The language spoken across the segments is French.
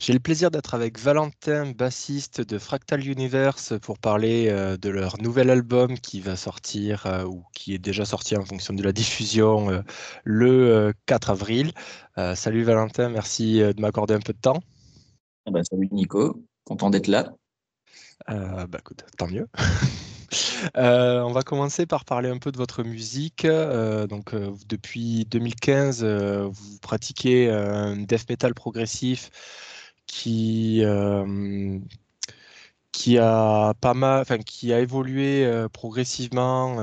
J'ai le plaisir d'être avec Valentin, bassiste de Fractal Universe, pour parler de leur nouvel album qui va sortir ou qui est déjà sorti en fonction de la diffusion le 4 avril. Salut Valentin, merci de m'accorder un peu de temps. Ah bah, salut Nico, content d'être là. Écoute, tant mieux. On va commencer par parler un peu de votre musique. Depuis 2015, vous pratiquez un death metal progressif qui, euh, qui a pas mal, enfin, qui a évolué progressivement,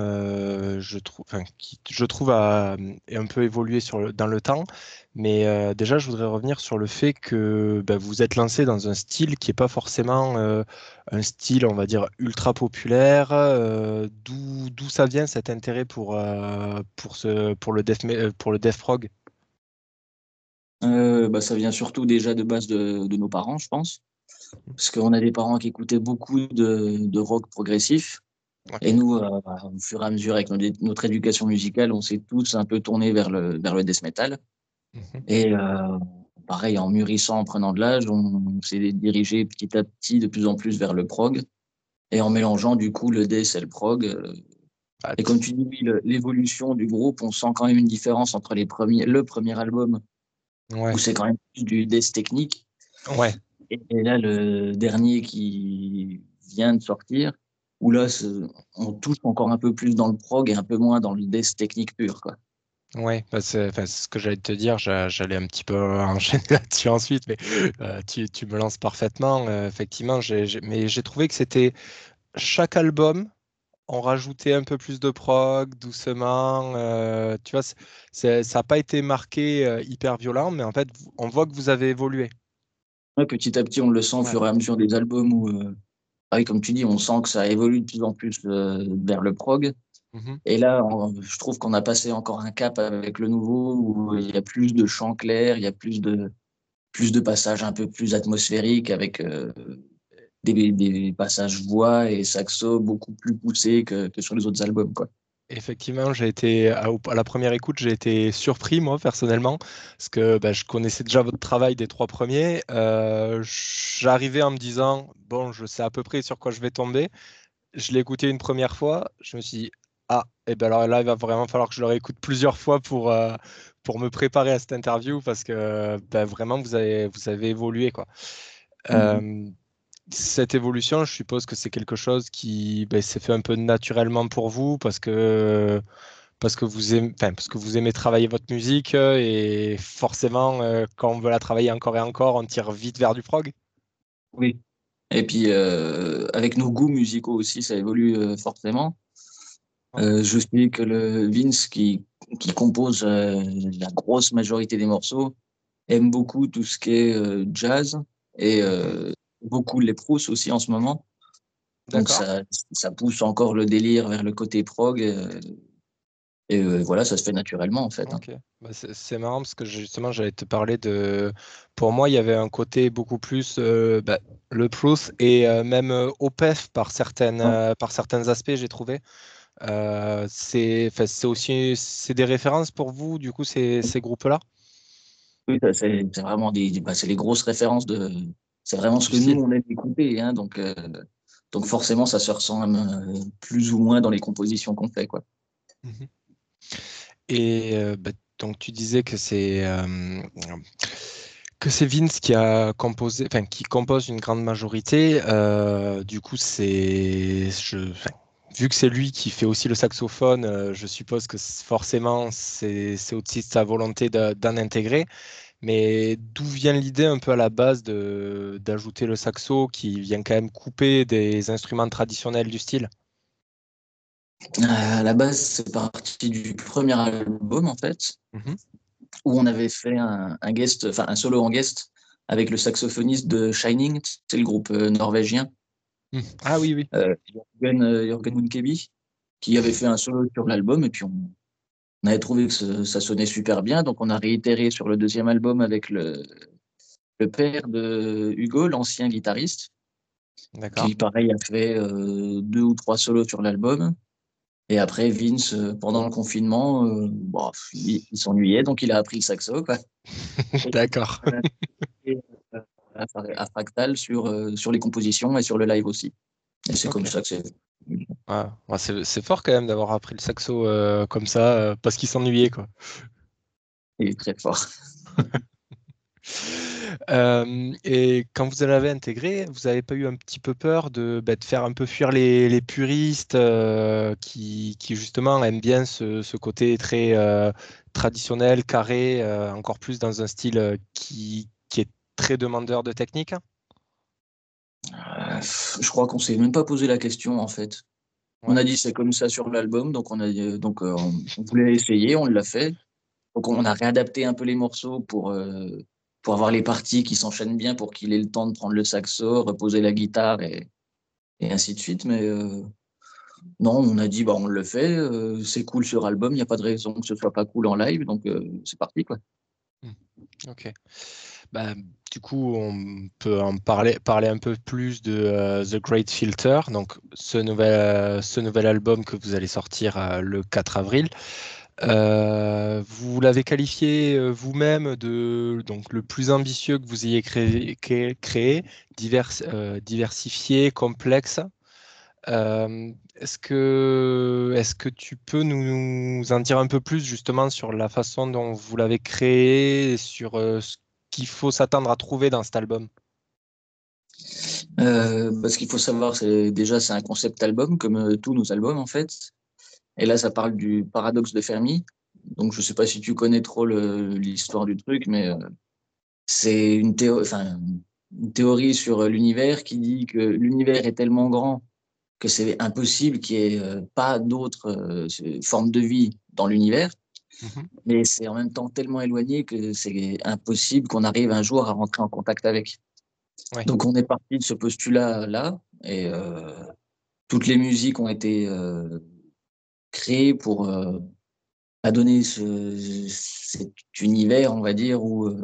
je trouve est un peu évolué dans le temps. Mais déjà, je voudrais revenir sur le fait que vous êtes lancé dans un style qui n'est pas forcément un style, on va dire, ultra populaire. D'où ça vient cet intérêt pour le death prog? Ça vient surtout déjà de base de nos parents, je pense, parce qu'on a des parents qui écoutaient beaucoup de rock progressif. Et Ok. nous, au fur et à mesure, avec notre éducation musicale, on s'est tous un peu tournés vers le death metal. Mhm. Et pareil, en mûrissant, en prenant de l'âge, on s'est dirigé petit à petit de plus en plus vers le prog. Et en mélangeant du coup le death et le prog. Ah, Et comme tu dis, oui, l'évolution du groupe, on sent quand même une différence entre le premier album où ouais, c'est quand même plus du death technique. ouais. Et là, le dernier qui vient de sortir, où là, on touche encore un peu plus dans le prog et un peu moins dans le death technique pur, quoi. Ouais, c'est ce que j'allais te dire, j'allais un petit peu enchaîner là-dessus ensuite, mais tu me lances parfaitement. Effectivement, mais j'ai trouvé que c'était chaque album, on rajoutait un peu plus de prog, doucement. Tu vois, ça n'a pas été marqué hyper violent, mais en fait, on voit que vous avez évolué. Ouais, petit à petit, on le sent au Ouais. fur et à mesure des albums où, oui, comme tu dis, on sent que ça évolue de plus en plus vers le prog. Mhm. Et là, je trouve qu'on a passé encore un cap avec le nouveau où il y a plus de chants clairs, il y a plus de passages un peu plus atmosphériques avec des passages voix et saxo beaucoup plus poussés que sur les autres albums, quoi. Effectivement, à la première écoute, j'ai été surpris, moi, personnellement, parce que je connaissais déjà votre travail des trois premiers. J'arrivais en me disant, bon, je sais à peu près sur quoi je vais tomber. Je l'ai écouté une première fois, je me suis dit, ah, et ben alors là, il va vraiment falloir que je le réécoute plusieurs fois pour me préparer à cette interview, parce que vraiment, vous avez évolué, quoi. Mhm. Euh, Cette évolution, je suppose que c'est quelque chose qui s'est fait un peu naturellement pour vous parce que vous aimez travailler votre musique et forcément, quand on veut la travailler encore et encore, on tire vite vers du prog. Oui. Et puis, avec nos goûts musicaux aussi, ça évolue forcément. Je sais que le Vince, qui compose la grosse majorité des morceaux, aime beaucoup tout ce qui est jazz et Mhm. beaucoup les Proust aussi en ce moment. Donc, D'accord. ça pousse encore le délire vers le côté prog. Voilà, ça se fait naturellement, en fait, hein. Ok. C'est marrant parce que justement, j'allais te parler de. Pour moi, il y avait un côté beaucoup plus le Proust et même OPEF Ouais. par certains aspects, j'ai trouvé. C'est aussi c'est des références pour vous, du coup, ces groupes-là, Oui, ça, c'est vraiment c'est les grosses références c'est vraiment ce du que nous, style. on aime écouter, hein. Donc forcément, ça se ressent plus ou moins dans les compositions qu'on fait, quoi. Mhm. Et donc tu disais que c'est Vince qui a composé, enfin qui compose une grande majorité. Du coup, vu que c'est lui qui fait aussi le saxophone, je suppose que forcément c'est aussi sa volonté d'en intégrer. Mais d'où vient l'idée un peu à la base d'ajouter le saxo qui vient quand même couper des instruments traditionnels du style? À la base, c'est parti du premier album, en fait, Mhm. où on avait fait un guest, enfin un solo en guest avec le saxophoniste de Shining, c'est le groupe norvégien, Mhm. Ah oui, oui. Jørgen Munkeby, qui avait fait un solo sur l'album, et puis on avait trouvé que ça sonnait super bien, donc on a réitéré sur le deuxième album avec le père de Hugo, l'ancien guitariste, D'accord. qui pareil a fait deux ou trois solos sur l'album. Et après, Vince, pendant le confinement, il s'ennuyait, donc il a appris le saxo, quoi. Et D'accord. on a fait, à Fractal sur les compositions et sur le live aussi. Et c'est comme Ok. ça que c'est. Ouais, c'est fort quand même d'avoir appris le saxo comme ça, parce qu'il s'ennuyait, quoi. Il est très fort. Et quand vous l'avez intégré, vous n'avez pas eu un petit peu peur de faire un peu fuir les puristes qui justement aiment bien ce côté très traditionnel, carré, encore plus dans un style qui est très demandeur de technique? Je crois qu'on s'est même pas posé la question en fait. On Ouais. a dit c'est comme ça sur l'album, donc on voulait essayer, on l'a fait. Donc on a réadapté un peu les morceaux pour avoir les parties qui s'enchaînent bien, pour qu'il ait le temps de prendre le saxo, reposer la guitare et ainsi de suite. Mais non, on a dit bah on le fait, c'est cool sur album, il n'y a pas de raison que ce soit pas cool en live, donc c'est parti quoi. Hmm. Ok. Bah, du coup, on peut en parler un peu plus de The Great Filter, donc ce nouvel album que vous allez sortir le 4 avril. Vous l'avez qualifié vous-même de donc le plus ambitieux que vous ayez diversifié, complexe. Est-ce que tu peux nous en dire un peu plus justement sur la façon dont vous l'avez créé, et sur ce qu'il faut s'attendre à trouver dans cet album? Ce qu'il faut savoir, c'est un concept album, comme tous nos albums en fait. Et là, ça parle du paradoxe de Fermi. Donc, je sais pas si tu connais trop l'histoire du truc, mais c'est une théorie sur l'univers qui dit que l'univers est tellement grand que c'est impossible qu'il n'y ait pas d'autres formes de vie dans l'univers. Mhm. Mais c'est en même temps tellement éloigné que c'est impossible qu'on arrive un jour à rentrer en contact avec. Ouais. Donc, on est parti de ce postulat-là et toutes les musiques ont été créées pour donner cet univers, on va dire,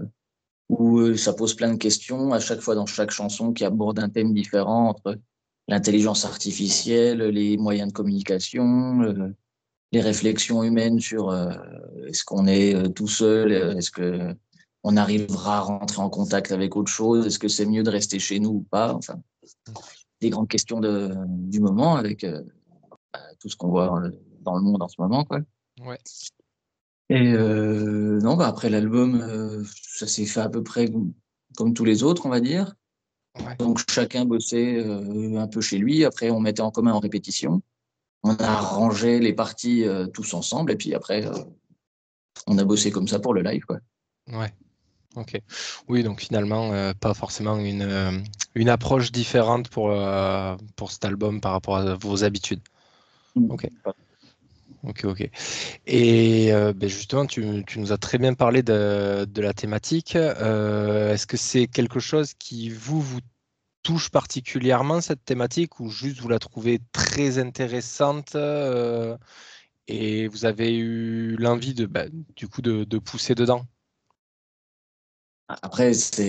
où ça pose plein de questions à chaque fois dans chaque chanson qui aborde un thème différent entre l'intelligence artificielle, les moyens de communication, les réflexions humaines sur est-ce qu'on est tout seul, est-ce que on arrivera à rentrer en contact avec autre chose, est-ce que c'est mieux de rester chez nous ou pas, enfin, des grandes questions du moment avec tout ce qu'on voit dans le monde en ce moment, quoi. Ouais. Et non, bah après l'album, ça s'est fait à peu près comme tous les autres, on va dire. Ouais. Donc chacun bossait un peu chez lui. Après, on mettait en commun en répétition. On a rangé les parties tous ensemble. Et puis après, on a bossé comme ça pour le live, quoi. Ouais. Ok. Oui, donc finalement, pas forcément une approche différente pour cet album par rapport à vos habitudes. Ok. Ok, ok. Et ben justement, tu nous as très bien parlé de la thématique. Est-ce que c'est quelque chose qui vous touche particulièrement, cette thématique, ou juste vous la trouvez très intéressante et vous avez eu l'envie du coup de pousser dedans? Après,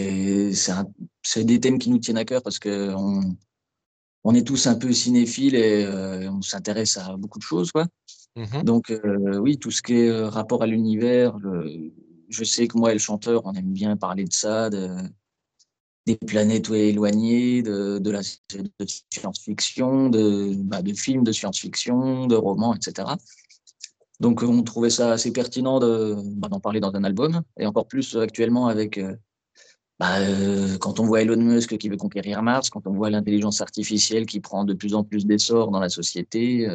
c'est des thèmes qui nous tiennent à cœur parce que on est tous un peu cinéphiles et on s'intéresse à beaucoup de choses, quoi. Mhm. Donc oui, tout ce qui est rapport à l'univers, je sais que moi et le chanteur, on aime bien parler de ça, des planètes éloignées, de la de science-fiction, de films de science-fiction, de romans, etc. Donc on trouvait ça assez pertinent d'en parler dans un album, et encore plus actuellement avec quand on voit Elon Musk qui veut conquérir Mars, quand on voit l'intelligence artificielle qui prend de plus en plus d'essor dans la société,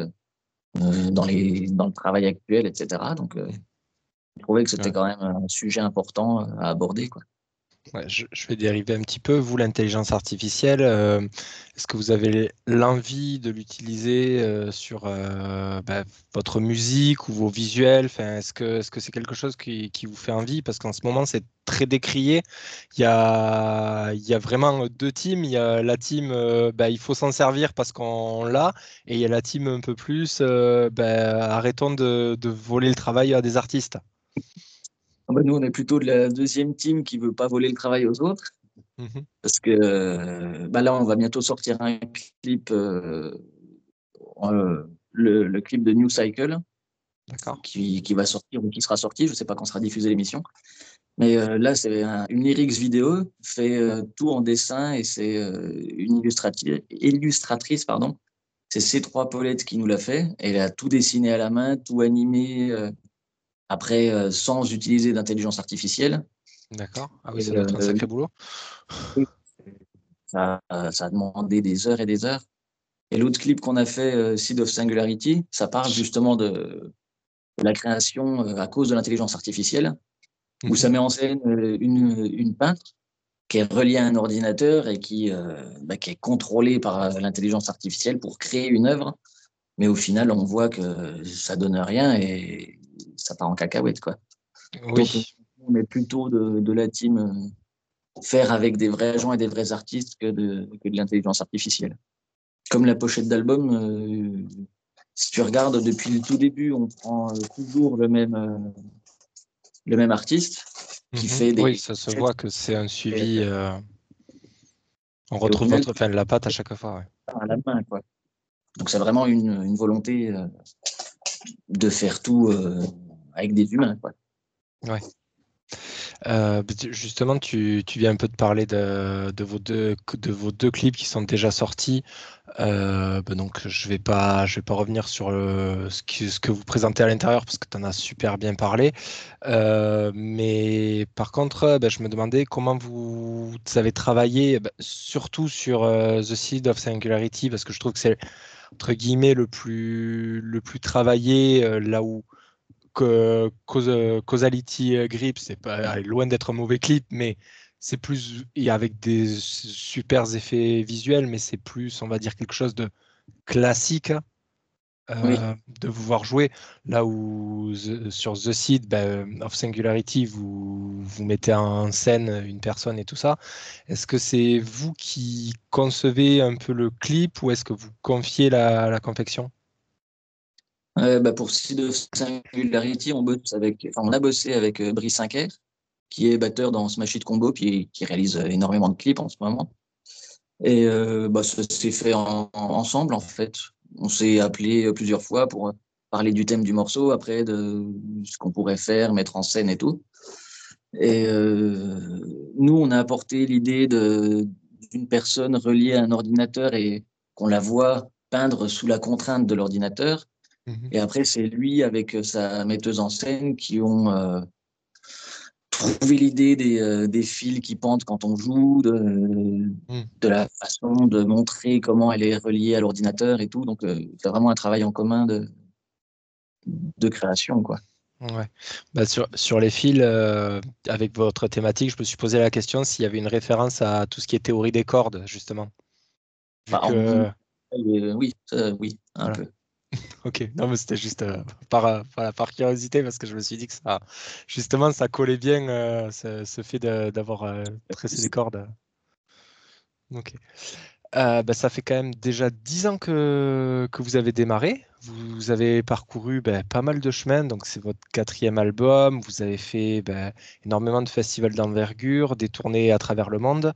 dans le travail actuel, etc. Donc je trouvais que c'était Ouais. quand même un sujet important à aborder, quoi. Ouais, je vais dériver un petit peu. Vous, l'intelligence artificielle, est-ce que vous avez l'envie de l'utiliser sur votre musique ou vos visuels? Enfin, est-ce que c'est quelque chose qui vous fait envie? Parce qu'en ce moment, c'est très décrié. Il y a vraiment deux teams. Il y a la team, il faut s'en servir parce qu'on l'a. Et il y a la team un peu plus, arrêtons de voler le travail à des artistes. Ah bah, nous, on est plutôt de la deuxième team qui veut pas voler le travail aux autres. Mhm. Parce que là, on va bientôt sortir un clip, le clip de New Cycle, D'accord. qui va sortir ou qui sera sorti. Je ne sais pas quand sera diffusée l'émission. Mais là, c'est une lyrics vidéo, fait tout en dessin et c'est une illustratrice, pardon. C'est C3 Paulette qui nous l'a fait. Elle a tout dessiné à la main, tout animé, après sans utiliser d'intelligence artificielle. D'accord. Ah oui, Et, ça doit être un sacré boulot. oui, ça a demandé des heures et des heures. Et l'autre clip qu'on a fait, Seed of Singularity, ça parle justement de la création à cause de l'intelligence artificielle, où ça Mhm. met en scène une peintre qui est reliée à un ordinateur et qui est contrôlée par l'intelligence artificielle pour créer une œuvre. Mais au final, on voit que ça donne rien et ça part en cacahuète, quoi. Donc, Oui. on est plutôt de la team faire avec des vrais gens et des vrais artistes que de l'intelligence artificielle. Comme la pochette d'album, si tu regardes depuis le tout début, on prend toujours le même artiste qui Mhm. fait Oui, des ça se pochettes voit que c'est un et, suivi. On et au retrouve final, la patte à chaque fois. Ouais. à la main, quoi. Donc, c'est vraiment une volonté de faire tout avec des humains, quoi. Ouais. Justement, tu viens un peu de parler de vos deux clips qui sont déjà sortis. Donc, je vais pas revenir sur ce que vous présentez à l'intérieur parce que tu en as super bien parlé. Mais par contre, je me demandais comment vous avez travaillé, surtout sur The Seed of Singularity, parce que je trouve que c'est entre guillemets le plus travaillé, là où Causality Grip, c'est pas loin d'être un mauvais clip, mais c'est plus et avec des super effets visuels, mais c'est plus, on va dire, quelque chose de classique Oui. de vous voir jouer. Là où sur The Seed of Singularity, vous mettez en scène une personne et tout ça. Est-ce que c'est vous qui concevez un peu le clip ou est-ce que vous confiez la confection? Pour Seed of Singularity, on a bossé avec Brice Cinquer, qui est batteur dans Smash Hit Combo, qui réalise énormément de clips en ce moment. Et ça s'est fait ensemble, en fait. On s'est appelé plusieurs fois pour parler du thème du morceau, après de ce qu'on pourrait faire, mettre en scène et tout. Et nous, on a apporté l'idée d'une personne reliée à un ordinateur et qu'on la voit peindre sous la contrainte de l'ordinateur. Mhm. Et après, c'est lui avec sa metteuse en scène qui ont trouvé l'idée des fils qui pendent quand on joue, Mhm. de la façon de montrer comment elle est reliée à l'ordinateur et tout. Donc, c'est vraiment un travail en commun de création, quoi. Ouais. Sur les fils, avec votre thématique, je me suis posé la question s'il y avait une référence à tout ce qui est théorie des cordes, justement. Vu Enfin, que, oui, oui, un voilà. peu. Ok, non, mais c'était juste voilà, par curiosité, parce que je me suis dit que ça, justement, ça collait bien, ce fait d'avoir tressé des cordes. Ok. Ça fait quand même déjà 10 ans que vous avez démarré. Vous avez parcouru pas mal de chemin, donc c'est votre quatrième album. Vous avez fait énormément de festivals d'envergure, des tournées à travers le monde.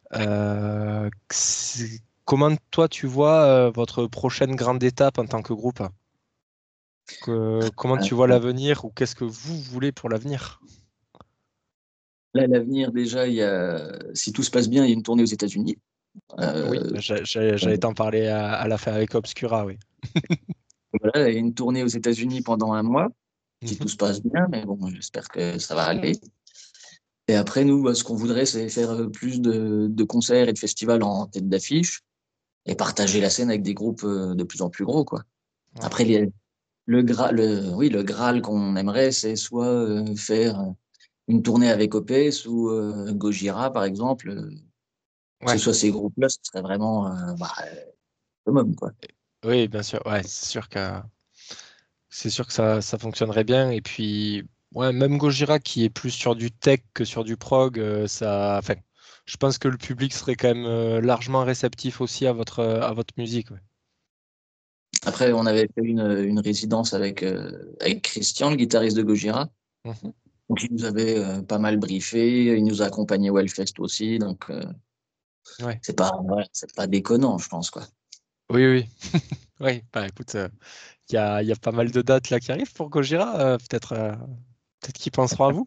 Comment toi tu vois votre prochaine grande étape en tant que groupe? Comment tu vois Euh, l'avenir ou qu'est-ce que vous voulez pour l'avenir? Là, l'avenir, déjà, si tout se passe bien, il y a une tournée aux États-Unis. Oui, Euh, j'allais t'en parler à la fin avec Obscura, oui. voilà, il y a une tournée aux États-Unis pendant un mois, si Mhm. tout se passe bien, mais bon, j'espère que ça va aller. Et après, nous, ce qu'on voudrait, c'est faire plus de concerts et de festivals en tête d'affiche et partager la scène avec des groupes de plus en plus gros, quoi. Ouais. Après, oui, le Graal qu'on aimerait, c'est soit faire une tournée avec Opes ou Gojira, par exemple. Que ce Ouais. soit ces groupes-là, ce serait vraiment summum, quoi. Oui, bien sûr. Ouais, c'est sûr que ça fonctionnerait bien. Et puis, ouais, même Gojira qui est plus sur du tech que sur du prog, enfin, je pense que le public serait quand même largement réceptif aussi à votre musique. Ouais. Après, on avait fait une résidence avec Christian, le guitariste de Gojira. Mhm. Donc, il nous avait pas mal briefé. Il nous a accompagnés au Hellfest aussi. Donc, Ouais. c'est pas déconnant, je pense, quoi. Oui, oui. Oui, bah écoute, il y a pas mal de dates là qui arrivent pour Gojira. Peut-être Peut-être qu'ils penseront à vous.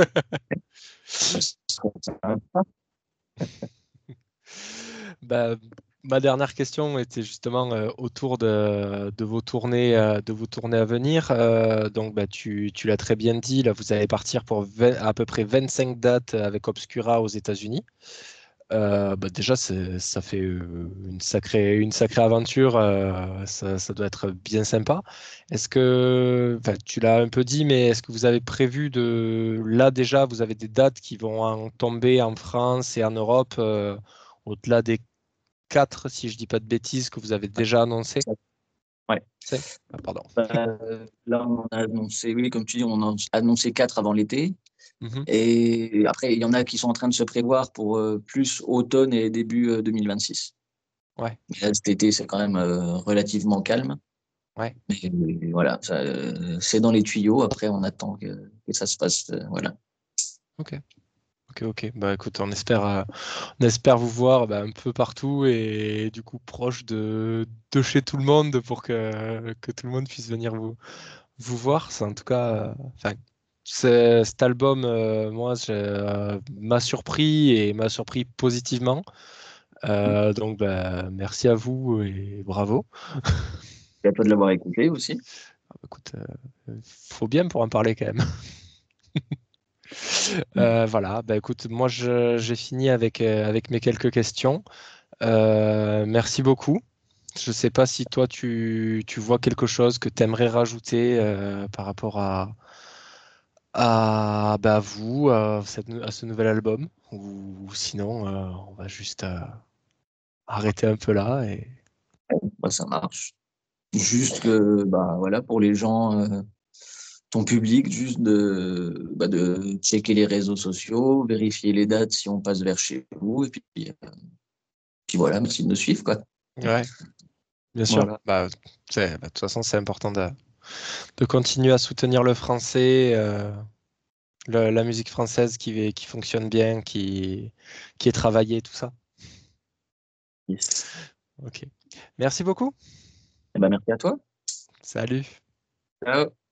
Bah, ma dernière question était justement autour de vos tournées, à venir. Donc, bah, tu l'as très bien dit, là, vous allez partir pour à peu près 25 dates avec Obscura aux États-Unis. Bah, déjà, ça fait une sacrée aventure. Ça doit être bien sympa. Est-ce que, enfin, tu l'as un peu dit, mais est-ce que vous avez prévu là déjà, vous avez des dates qui vont en tomber en France et en Europe, au-delà des 4, si je dis pas de bêtises, que vous avez déjà annoncé? Ouais. 5? Ah, pardon. Là, on a annoncé, oui, comme tu dis, on a annoncé 4 avant l'été. Mhm. Et après, il y en a qui sont en train de se prévoir pour plus automne et début 2026. Ouais, Mais là, cet été, c'est quand même relativement calme. ouais. Mais voilà, c'est dans les tuyaux. Après, on attend que ça se passe. Voilà. Ok. Ok, ok. Bah écoute, on espère vous voir bah, un peu partout et du coup proche de chez tout le monde pour que tout le monde puisse venir vous voir. C'est en tout cas, enfin, cet album, moi, m'a surpris et m'a surpris positivement. Donc, bah, merci à vous et bravo. Et à toi de l'avoir écouté aussi. Écoute, faut bien pour en parler quand même. Voilà, bah écoute, moi j'ai fini avec mes quelques questions. Merci beaucoup. Je ne sais pas si toi tu vois quelque chose que tu aimerais rajouter par rapport à vous, à ce nouvel album, ou sinon on va juste arrêter un peu là et Bah, ça marche. Juste que, bah, voilà, pour les gens, ton public, juste de checker les réseaux sociaux, vérifier les dates si on passe vers chez vous. Et puis voilà, merci de nous suivre, quoi. ouais, bien sûr. Voilà. Bah, de toute façon, c'est important de continuer à soutenir le français, la musique française qui fonctionne bien, qui est travaillée, tout ça. Yes. Ok. Merci beaucoup. Eh ben, merci à toi. Salut. Ciao.